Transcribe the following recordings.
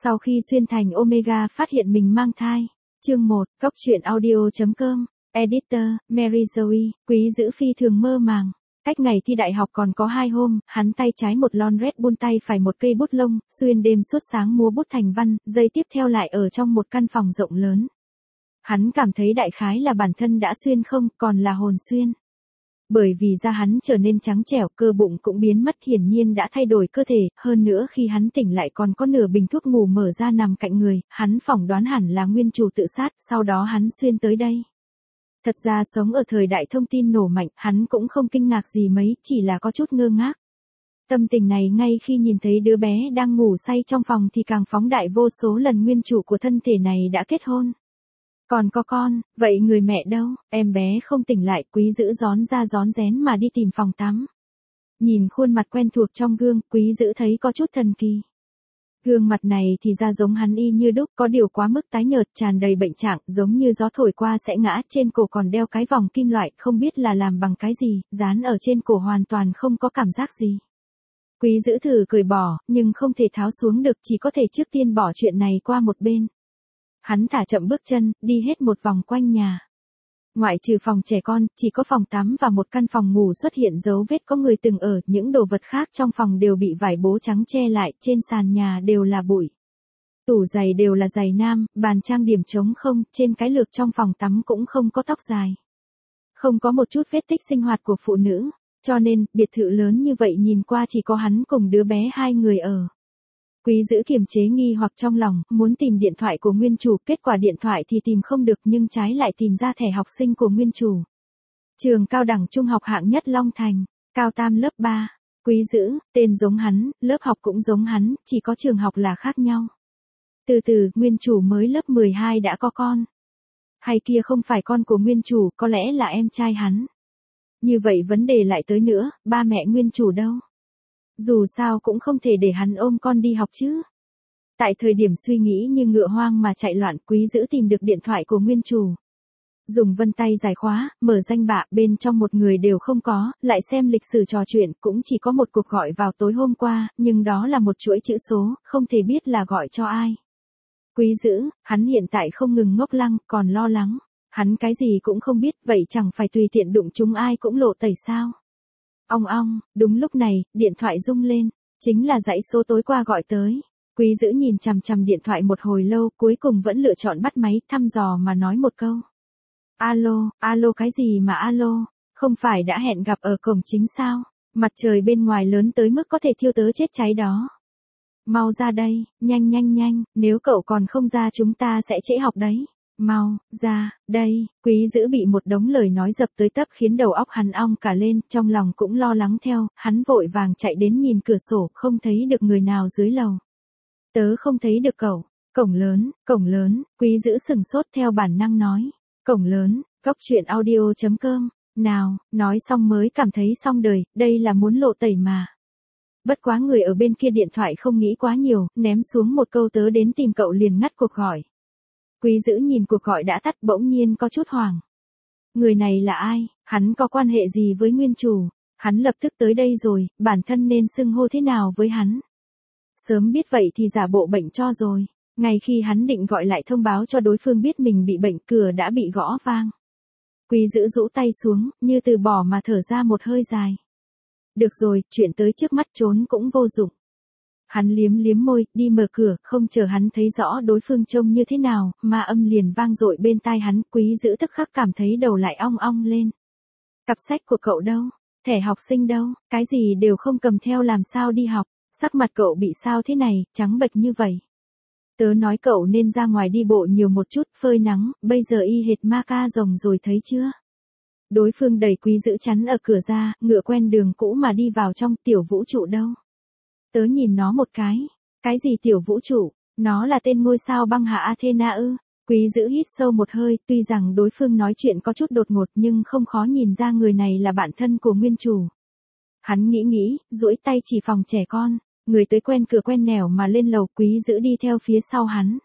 Sau khi xuyên thành Omega phát hiện mình mang thai. Chương 1, Cóc truyện audio.com, Editor, Mary Zoe, Quý Dữ phi thường mơ màng. Cách ngày thi đại học còn có 2 hôm, hắn tay trái một lon Red Bull tay phải một cây bút lông, xuyên đêm suốt sáng múa bút thành văn, giây tiếp theo lại ở trong một căn phòng rộng lớn. Hắn cảm thấy đại khái là bản thân đã xuyên không, còn là hồn xuyên. Bởi vì da hắn trở nên trắng trẻo, cơ bụng cũng biến mất, hiển nhiên đã thay đổi cơ thể, hơn nữa khi hắn tỉnh lại còn có nửa bình thuốc ngủ mở ra nằm cạnh người, hắn phỏng đoán hẳn là nguyên chủ tự sát, sau đó hắn xuyên tới đây. Thật ra sống ở thời đại thông tin nổ mạnh, hắn cũng không kinh ngạc gì mấy, chỉ là có chút ngơ ngác. Tâm tình này ngay khi nhìn thấy đứa bé đang ngủ say trong phòng thì càng phóng đại vô số lần, nguyên chủ của thân thể này đã kết hôn. Còn có con, vậy người mẹ đâu? Em bé không tỉnh lại, Quý Dữ rón ra rón rén mà đi tìm phòng tắm. Nhìn khuôn mặt quen thuộc trong gương, Quý Dữ thấy có chút thần kỳ. Gương mặt này thì ra giống hắn y như đúc, có điều quá mức tái nhợt, tràn đầy bệnh trạng, giống như gió thổi qua sẽ ngã, trên cổ còn đeo cái vòng kim loại, không biết là làm bằng cái gì, dán ở trên cổ hoàn toàn không có cảm giác gì. Quý Dữ thử cởi bỏ, nhưng không thể tháo xuống được, chỉ có thể trước tiên bỏ chuyện này qua một bên. Hắn thả chậm bước chân, đi hết một vòng quanh nhà. Ngoại trừ phòng trẻ con, chỉ có phòng tắm và một căn phòng ngủ xuất hiện dấu vết có người từng ở, những đồ vật khác trong phòng đều bị vải bố trắng che lại, trên sàn nhà đều là bụi. Tủ giày đều là giày nam, bàn trang điểm trống không, trên cái lược trong phòng tắm cũng không có tóc dài. Không có một chút vết tích sinh hoạt của phụ nữ, cho nên, biệt thự lớn như vậy nhìn qua chỉ có hắn cùng đứa bé 2 người ở. Quý Dữ kiềm chế nghi hoặc trong lòng, muốn tìm điện thoại của nguyên chủ, kết quả điện thoại thì tìm không được nhưng trái lại tìm ra thẻ học sinh của nguyên chủ. Trường cao đẳng trung học hạng nhất Long Thành, cao tam lớp 3. Quý Dữ, tên giống hắn, lớp học cũng giống hắn, chỉ có trường học là khác nhau. Từ từ, nguyên chủ mới lớp 12 đã có con. Hay kia không phải con của nguyên chủ, có lẽ là em trai hắn. Như vậy vấn đề lại tới nữa, ba mẹ nguyên chủ đâu? Dù sao cũng không thể để hắn ôm con đi học chứ. Tại thời điểm suy nghĩ như ngựa hoang mà chạy loạn, Quý Dữ tìm được điện thoại của nguyên chủ. Dùng vân tay giải khóa, mở danh bạ, bên trong một người đều không có, lại xem lịch sử trò chuyện, cũng chỉ có một cuộc gọi vào tối hôm qua, nhưng đó là một chuỗi chữ số, không thể biết là gọi cho ai. Quý Dữ, hắn hiện tại không ngừng ngốc lăng, còn lo lắng. Hắn cái gì cũng không biết, vậy chẳng phải tùy tiện đụng chúng ai cũng lộ tẩy sao? Ong ong, đúng lúc này, điện thoại rung lên, chính là dãy số tối qua gọi tới. Quý Dữ nhìn chằm chằm điện thoại một hồi lâu, cuối cùng vẫn lựa chọn bắt máy, thăm dò mà nói một câu. Alo, alo cái gì mà alo, không phải đã hẹn gặp ở cổng chính sao? Mặt trời bên ngoài lớn tới mức có thể thiêu tớ chết cháy đó. Mau ra đây, nhanh nhanh nhanh, nếu cậu còn không ra chúng ta sẽ trễ học đấy. Mau, ra, đây, Quý Dữ bị một đống lời nói dập tới tấp khiến đầu óc hắn ong cả lên, trong lòng cũng lo lắng theo, hắn vội vàng chạy đến nhìn cửa sổ, không thấy được người nào dưới lầu. Tớ không thấy được cậu, cổng lớn, Quý Dữ sừng sốt theo bản năng nói, cổng lớn, Cóc truyện audio.com, nào, nói xong mới cảm thấy xong đời, đây là muốn lộ tẩy mà. Bất quá người ở bên kia điện thoại không nghĩ quá nhiều, ném xuống một câu tớ đến tìm cậu liền ngắt cuộc gọi. Quý Dữ nhìn cuộc gọi đã tắt bỗng nhiên có chút hoảng. Người này là ai, hắn có quan hệ gì với nguyên chủ, hắn lập tức tới đây rồi, bản thân nên xưng hô thế nào với hắn. Sớm biết vậy thì giả bộ bệnh cho rồi, ngay khi hắn định gọi lại thông báo cho đối phương biết mình bị bệnh, cửa đã bị gõ vang. Quý Dữ rũ tay xuống, như từ bỏ mà thở ra một hơi dài. Được rồi, chuyện tới trước mắt trốn cũng vô dụng. Hắn liếm liếm môi, đi mở cửa, không chờ hắn thấy rõ đối phương trông như thế nào, mà âm liền vang dội bên tai hắn, Quý Dữ tức khắc cảm thấy đầu lại ong ong lên. Cặp sách của cậu đâu? Thẻ học sinh đâu? Cái gì đều không cầm theo làm sao đi học? Sắc mặt cậu bị sao thế này, trắng bệch như vậy? Tớ nói cậu nên ra ngoài đi bộ nhiều một chút, phơi nắng, bây giờ y hệt ma ca rồng rồi thấy chưa? Đối phương đẩy Quý Dữ chắn ở cửa ra, ngựa quen đường cũ mà đi vào trong, tiểu vũ trụ đâu? Tớ nhìn nó một cái gì tiểu vũ trụ, nó là tên ngôi sao băng hạ Athena ư? Quý Dữ hít sâu một hơi, tuy rằng đối phương nói chuyện có chút đột ngột nhưng không khó nhìn ra người này là bạn thân của nguyên chủ. Hắn nghĩ, duỗi tay chỉ phòng trẻ con, người tới quen cửa quen nẻo mà lên lầu, Quý Dữ đi theo phía sau hắn.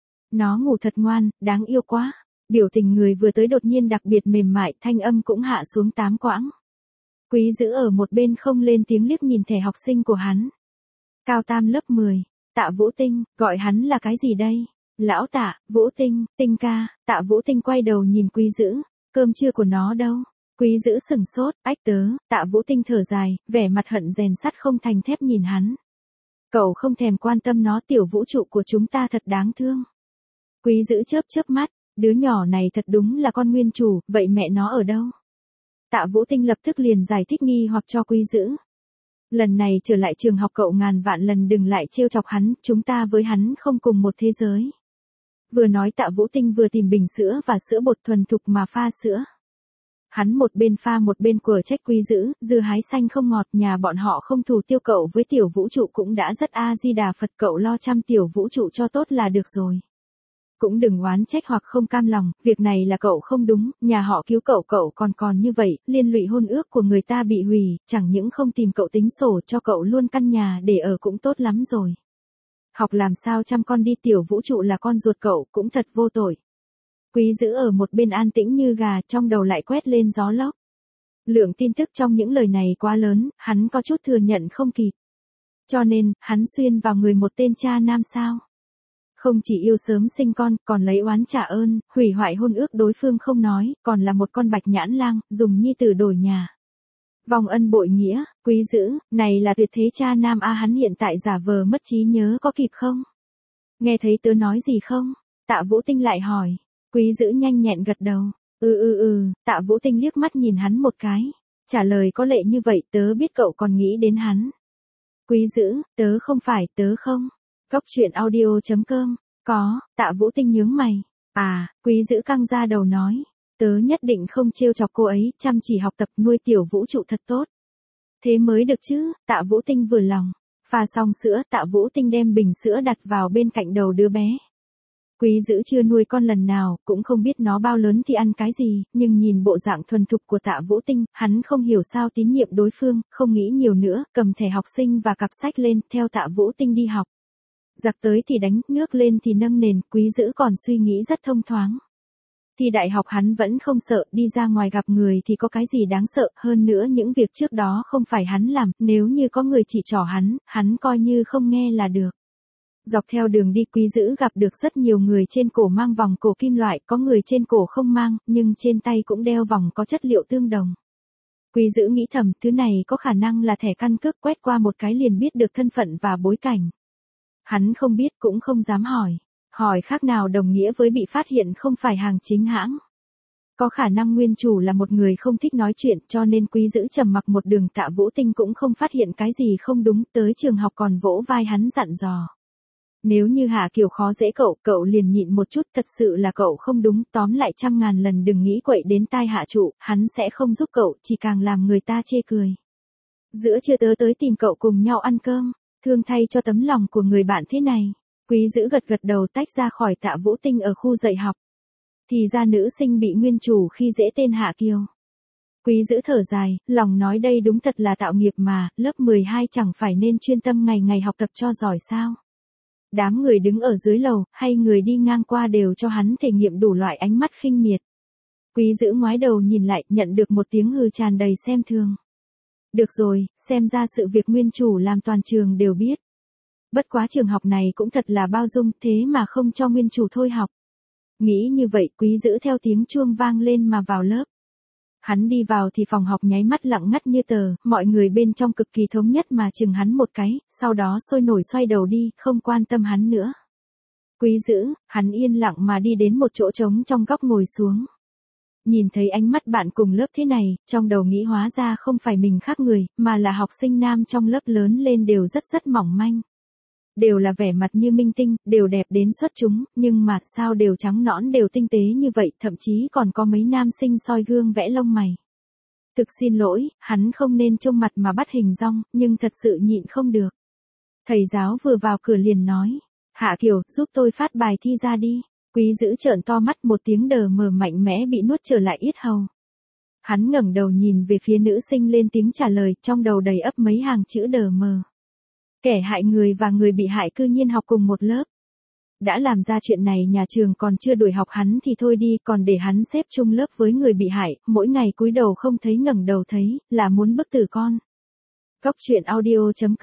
Nó ngủ thật ngoan, đáng yêu quá, biểu tình người vừa tới đột nhiên đặc biệt mềm mại, thanh âm cũng hạ xuống 8 quãng. Quý Dữ ở một bên không lên tiếng liếc nhìn thẻ học sinh của hắn. Cao tam lớp 10. Tạ Vũ Tinh, gọi hắn là cái gì đây? Lão Tạ, Vũ Tinh, Tinh ca. Tạ Vũ Tinh quay đầu nhìn Quý Dữ, cơm trưa của nó đâu? Quý Dữ sửng sốt, ách tớ. Tạ Vũ Tinh thở dài, vẻ mặt hận rèn sắt không thành thép nhìn hắn. Cậu không thèm quan tâm nó, tiểu vũ trụ của chúng ta thật đáng thương. Quý Dữ chớp chớp mắt, đứa nhỏ này thật đúng là con nguyên chủ, vậy mẹ nó ở đâu? Tạ Vũ Tinh lập tức liền giải thích nghi hoặc cho Quý Dữ. Lần này trở lại trường học cậu ngàn vạn lần đừng lại trêu chọc hắn, chúng ta với hắn không cùng một thế giới. Vừa nói Tạ Vũ Tinh vừa tìm bình sữa và sữa bột thuần thục mà pha sữa. Hắn một bên pha một bên quở trách Quý Dữ, dưa hái xanh không ngọt, nhà bọn họ không thù tiêu, cậu với tiểu vũ trụ cũng đã rất A-di-đà Phật, cậu lo chăm tiểu vũ trụ cho tốt là được rồi. Cũng đừng oán trách hoặc không cam lòng, việc này là cậu không đúng, nhà họ cứu cậu còn như vậy, liên lụy hôn ước của người ta bị hủy, chẳng những không tìm cậu tính sổ cho cậu luôn căn nhà để ở cũng tốt lắm rồi. Học làm sao chăm con đi, tiểu vũ trụ là con ruột cậu, cũng thật vô tội. Quý Dữ ở một bên an tĩnh như gà, trong đầu lại quét lên gió lốc. Lượng tin tức trong những lời này quá lớn, hắn có chút thừa nhận không kịp. Cho nên, hắn xuyên vào người một tên cha nam sao. Không chỉ yêu sớm sinh con, còn lấy oán trả ơn, hủy hoại hôn ước đối phương không nói, còn là một con bạch nhãn lang, dùng nhi tử đổi nhà. Vòng ân bội nghĩa, Quý Dữ, này là tuyệt thế cha nam a, hắn hiện tại giả vờ mất trí nhớ có kịp không? Nghe thấy tớ nói gì không? Tạ Vũ Tinh lại hỏi. Quý Dữ nhanh nhẹn gật đầu. Tạ Vũ Tinh liếc mắt nhìn hắn một cái. Trả lời có lệ như vậy, tớ biết cậu còn nghĩ đến hắn. Quý Dữ, tớ không phải, tớ không. Cốc truyện audio.com, có. Tạ Vũ Tinh nhướng mày. À, Quý Dữ căng ra đầu nói. Tớ nhất định không trêu chọc cô ấy, chăm chỉ học tập nuôi tiểu vũ trụ thật tốt. Thế mới được chứ, Tạ Vũ Tinh vừa lòng. Pha xong sữa, Tạ Vũ Tinh đem bình sữa đặt vào bên cạnh đầu đứa bé. Quý Dữ chưa nuôi con lần nào, cũng không biết nó bao lớn thì ăn cái gì, nhưng nhìn bộ dạng thuần thục của Tạ Vũ Tinh, hắn không hiểu sao tín nhiệm đối phương, không nghĩ nhiều nữa, cầm thẻ học sinh và cặp sách lên, theo Tạ Vũ Tinh đi học. Giặc tới thì đánh, nước lên thì nâng nền, Quý Dữ còn suy nghĩ rất thông thoáng. Thì đại học hắn vẫn không sợ, đi ra ngoài gặp người thì có cái gì đáng sợ, hơn nữa những việc trước đó không phải hắn làm, nếu như có người chỉ trỏ hắn coi như không nghe là được. Dọc theo đường đi Quý Dữ gặp được rất nhiều người trên cổ mang vòng cổ kim loại, có người trên cổ không mang, nhưng trên tay cũng đeo vòng có chất liệu tương đồng. Quý Dữ nghĩ thầm, thứ này có khả năng là thẻ căn cước, quét qua một cái liền biết được thân phận và bối cảnh. Hắn không biết cũng không dám hỏi khác nào đồng nghĩa với bị phát hiện không phải hàng chính hãng. Có khả năng nguyên chủ là một người không thích nói chuyện, cho nên Quý Dữ trầm mặc một đường. Tạ Vũ Tinh cũng không phát hiện cái gì không đúng, tới trường học còn vỗ vai hắn dặn dò. Nếu như Hạ Kiều khó dễ cậu liền nhịn một chút, thật sự là cậu không đúng, tóm lại 100.000 lần đừng nghĩ quậy đến tai Hạ trụ, hắn sẽ không giúp cậu, chỉ càng làm người ta chê cười. Giữa trưa tớ tới tìm cậu cùng nhau ăn cơm, thương thay cho tấm lòng của người bạn thế này. Quý Dữ gật đầu tách ra khỏi Tạ Vũ Tinh ở khu dạy học. Thì ra nữ sinh bị nguyên chủ khi dễ tên Hạ Kiều. Quý Dữ thở dài, lòng nói đây đúng thật là tạo nghiệp mà, lớp 12 chẳng phải nên chuyên tâm ngày học tập cho giỏi sao. Đám người đứng ở dưới lầu, hay người đi ngang qua đều cho hắn thể nghiệm đủ loại ánh mắt khinh miệt. Quý Dữ ngoái đầu nhìn lại, nhận được một tiếng hừ tràn đầy xem thường. Được rồi, xem ra sự việc nguyên chủ làm toàn trường đều biết. Bất quá trường học này cũng thật là bao dung, thế mà không cho nguyên chủ thôi học. Nghĩ như vậy, Quý Dữ theo tiếng chuông vang lên mà vào lớp. Hắn đi vào thì phòng học nháy mắt lặng ngắt như tờ, mọi người bên trong cực kỳ thống nhất mà chừng hắn một cái, sau đó sôi nổi xoay đầu đi, không quan tâm hắn nữa. Quý Dữ, hắn yên lặng mà đi đến một chỗ trống trong góc ngồi xuống. Nhìn thấy ánh mắt bạn cùng lớp thế này, trong đầu nghĩ hóa ra không phải mình khác người, mà là học sinh nam trong lớp lớn lên đều rất mỏng manh. Đều là vẻ mặt như minh tinh, đều đẹp đến xuất chúng, nhưng mà sao đều trắng nõn đều tinh tế như vậy, thậm chí còn có mấy nam sinh soi gương vẽ lông mày. Thực xin lỗi, hắn không nên trông mặt mà bắt hình dong, nhưng thật sự nhịn không được. Thầy giáo vừa vào cửa liền nói, Hạ Kiều, giúp tôi phát bài thi ra đi. Quý Dữ trợn to mắt, một tiếng đờ mờ mạnh mẽ bị nuốt trở lại yết hầu. Hắn ngẩng đầu nhìn về phía nữ sinh lên tiếng trả lời, trong đầu đầy ắp mấy hàng chữ đờ mờ. Kẻ hại người và người bị hại cư nhiên học cùng một lớp. Đã làm ra chuyện này nhà trường còn chưa đuổi học hắn thì thôi đi, còn để hắn xếp chung lớp với người bị hại, mỗi ngày cúi đầu không thấy ngẩng đầu thấy, là muốn bức tử con. Cốc truyện audio.com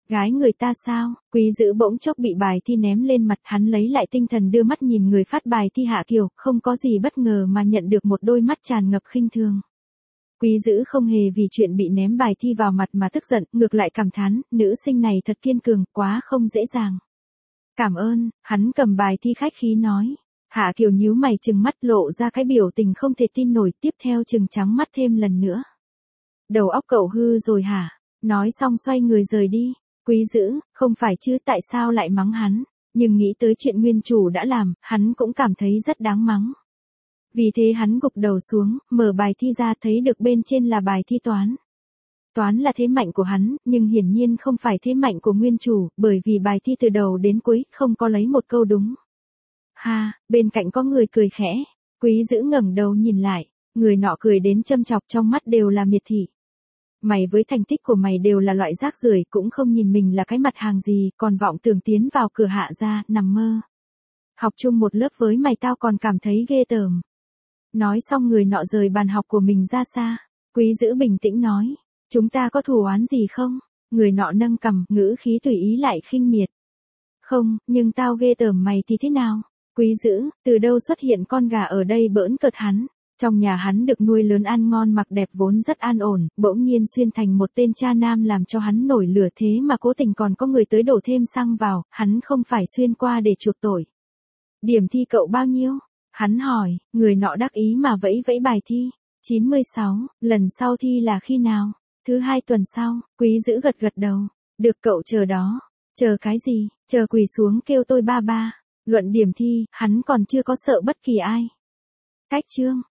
Gái người ta sao? Quý Dữ bỗng chốc bị bài thi ném lên mặt, hắn lấy lại tinh thần đưa mắt nhìn người phát bài thi Hạ Kiều, không có gì bất ngờ mà nhận được một đôi mắt tràn ngập khinh thường. Quý Dữ không hề vì chuyện bị ném bài thi vào mặt mà tức giận, ngược lại cảm thán, nữ sinh này thật kiên cường, quá không dễ dàng. Cảm ơn, hắn cầm bài thi khách khí nói. Hạ Kiều nhíu mày trừng mắt lộ ra cái biểu tình không thể tin nổi, tiếp theo trừng trắng mắt thêm lần nữa. Đầu óc cậu hư rồi hả? Nói xong xoay người rời đi. Quý Dữ, không phải chứ, tại sao lại mắng hắn? Nhưng nghĩ tới chuyện nguyên chủ đã làm, hắn cũng cảm thấy rất đáng mắng. Vì thế hắn gục đầu xuống, mở bài thi ra thấy được bên trên là bài thi toán. Toán là thế mạnh của hắn, nhưng hiển nhiên không phải thế mạnh của nguyên chủ, bởi vì bài thi từ đầu đến cuối không có lấy một câu đúng. Ha, bên cạnh có người cười khẽ. Quý Dữ ngẩng đầu nhìn lại, người nọ cười đến châm chọc, trong mắt đều là miệt thị. Mày với thành tích của mày đều là loại rác rưởi, cũng không nhìn mình là cái mặt hàng gì, còn vọng tưởng tiến vào cửa Hạ gia, nằm mơ. Học chung một lớp với mày tao còn cảm thấy ghê tởm. Nói xong người nọ rời bàn học của mình ra xa. Quý Dữ bình tĩnh nói, chúng ta có thù oán gì không? Người nọ nâng cằm, ngữ khí tùy ý lại khinh miệt. Không, nhưng tao ghê tởm mày thì thế nào? Quý Dữ, từ đâu xuất hiện con gà ở đây bỡn cợt hắn? Trong nhà hắn được nuôi lớn ăn ngon mặc đẹp vốn rất an ổn, bỗng nhiên xuyên thành một tên cha nam làm cho hắn nổi lửa, thế mà cố tình còn có người tới đổ thêm xăng vào, hắn không phải xuyên qua để chuộc tội. Điểm thi cậu bao nhiêu? Hắn hỏi, người nọ đắc ý mà vẫy vẫy bài thi. 96, lần sau thi là khi nào? Thứ 2 tuần sau. Quý Dữ gật gật đầu. Được, cậu chờ đó. Chờ cái gì? Chờ quỳ xuống kêu tôi ba ba. Luận điểm thi, hắn còn chưa có sợ bất kỳ ai. Cách chương.